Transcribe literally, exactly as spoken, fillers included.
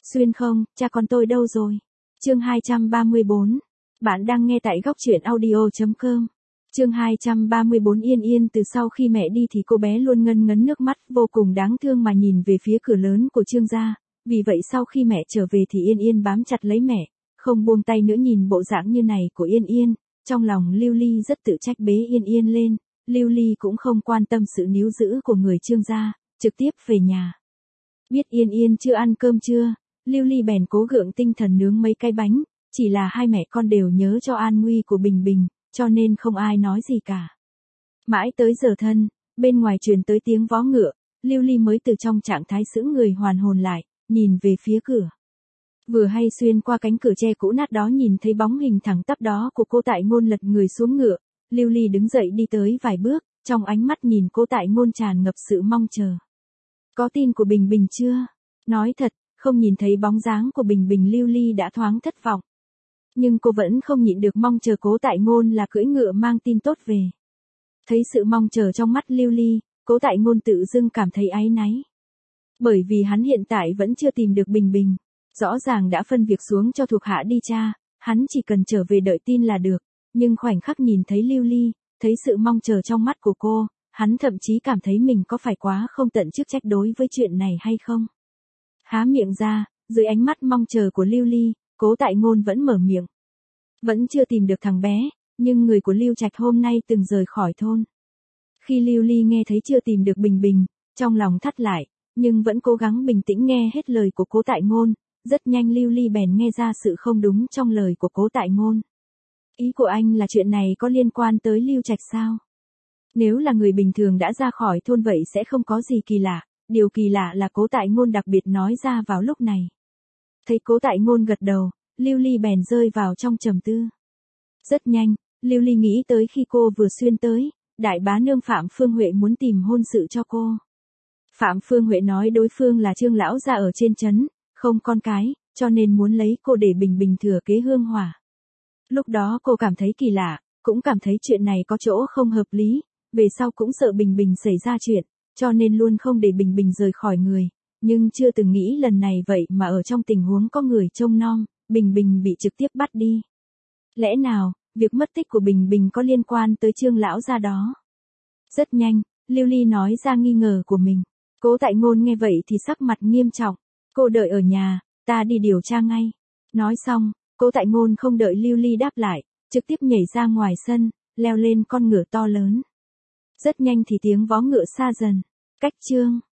Xuyên không, cha con tôi đâu rồi? Chương hai trăm ba mươi bốn. Bạn đang nghe tại góc truyện audio chấm com. Chương hai trăm ba mươi bốn. Yên Yên từ sau khi mẹ đi thì cô bé luôn ngân ngấn nước mắt vô cùng đáng thương mà nhìn về phía cửa lớn của Trương gia. Vì vậy sau khi mẹ trở về thì Yên Yên bám chặt lấy mẹ, không buông tay nữa. Nhìn bộ dạng như này của Yên Yên, trong lòng Lưu Ly rất tự trách bế Yên Yên lên. Lưu Ly cũng không quan tâm sự níu giữ của người Trương gia, trực tiếp về nhà. Biết Yên Yên chưa ăn cơm trưa, Lưu Ly bèn cố gượng tinh thần nướng mấy cái bánh, chỉ là hai mẹ con đều nhớ cho an nguy của Bình Bình, cho nên không ai nói gì cả. Mãi tới giờ thân, bên ngoài truyền tới tiếng vó ngựa, Lưu Ly mới từ trong trạng thái sững người hoàn hồn lại, nhìn về phía cửa. Vừa hay xuyên qua cánh cửa tre cũ nát đó nhìn thấy bóng hình thẳng tắp đó của cô Tại Ngôn lật người xuống ngựa, Lưu Ly đứng dậy đi tới vài bước, trong ánh mắt nhìn cô Tại Ngôn tràn ngập sự mong chờ. Có tin của Bình Bình chưa? Nói thật, không nhìn thấy bóng dáng của Bình Bình Lưu Ly đã thoáng thất vọng. Nhưng cô vẫn không nhịn được mong chờ Cố Tại Ngôn là cưỡi ngựa mang tin tốt về. Thấy sự mong chờ trong mắt Lưu Ly, Cố Tại Ngôn tự dưng cảm thấy áy náy. Bởi vì hắn hiện tại vẫn chưa tìm được Bình Bình. Rõ ràng đã phân việc xuống cho thuộc hạ đi tra, hắn chỉ cần trở về đợi tin là được. Nhưng khoảnh khắc nhìn thấy Lưu Ly, thấy sự mong chờ trong mắt của cô, hắn thậm chí cảm thấy mình có phải quá không tận chức trách đối với chuyện này hay không. Há miệng ra, dưới ánh mắt mong chờ của Lưu Ly, Cố Tại Ngôn vẫn mở miệng. Vẫn chưa tìm được thằng bé, nhưng người của Lưu Trạch hôm nay từng rời khỏi thôn. Khi Lưu Ly nghe thấy chưa tìm được Bình Bình, trong lòng thắt lại, nhưng vẫn cố gắng bình tĩnh nghe hết lời của Cố Tại Ngôn. Rất nhanh Lưu Ly bèn nghe ra sự không đúng trong lời của Cố Tại Ngôn. Ý của anh là chuyện này có liên quan tới Lưu Trạch sao? Nếu là người bình thường đã ra khỏi thôn vậy sẽ không có gì kỳ lạ, điều kỳ lạ là Cố Tại Ngôn đặc biệt nói ra vào lúc này. Thấy Cố Tại Ngôn gật đầu, Lưu Ly bèn rơi vào trong trầm tư. Rất nhanh, Lưu Ly nghĩ tới khi cô vừa xuyên tới, đại bá nương Phạm Phương Huệ muốn tìm hôn sự cho cô. Phạm Phương Huệ nói đối phương là Trương lão gia ở trên trấn, không con cái, cho nên muốn lấy cô để Bình Bình thừa kế hương hỏa. Lúc đó cô cảm thấy kỳ lạ, cũng cảm thấy chuyện này có chỗ không hợp lý, về sau cũng sợ Bình Bình xảy ra chuyện, cho nên luôn không để Bình Bình rời khỏi người, nhưng chưa từng nghĩ lần này vậy mà ở trong tình huống có người trông nom, Bình Bình bị trực tiếp bắt đi. Lẽ nào, việc mất tích của Bình Bình có liên quan tới Trương lão gia đó? Rất nhanh, Lưu Ly nói ra nghi ngờ của mình. Cố Tại Ngôn nghe vậy thì sắc mặt nghiêm trọng. Cô đợi ở nhà, ta đi điều tra ngay. Nói xong, Cố Tại Ngôn không đợi Lưu Ly đáp lại, trực tiếp nhảy ra ngoài sân, leo lên con ngựa to lớn. Rất nhanh thì tiếng vó ngựa xa dần. Cách chương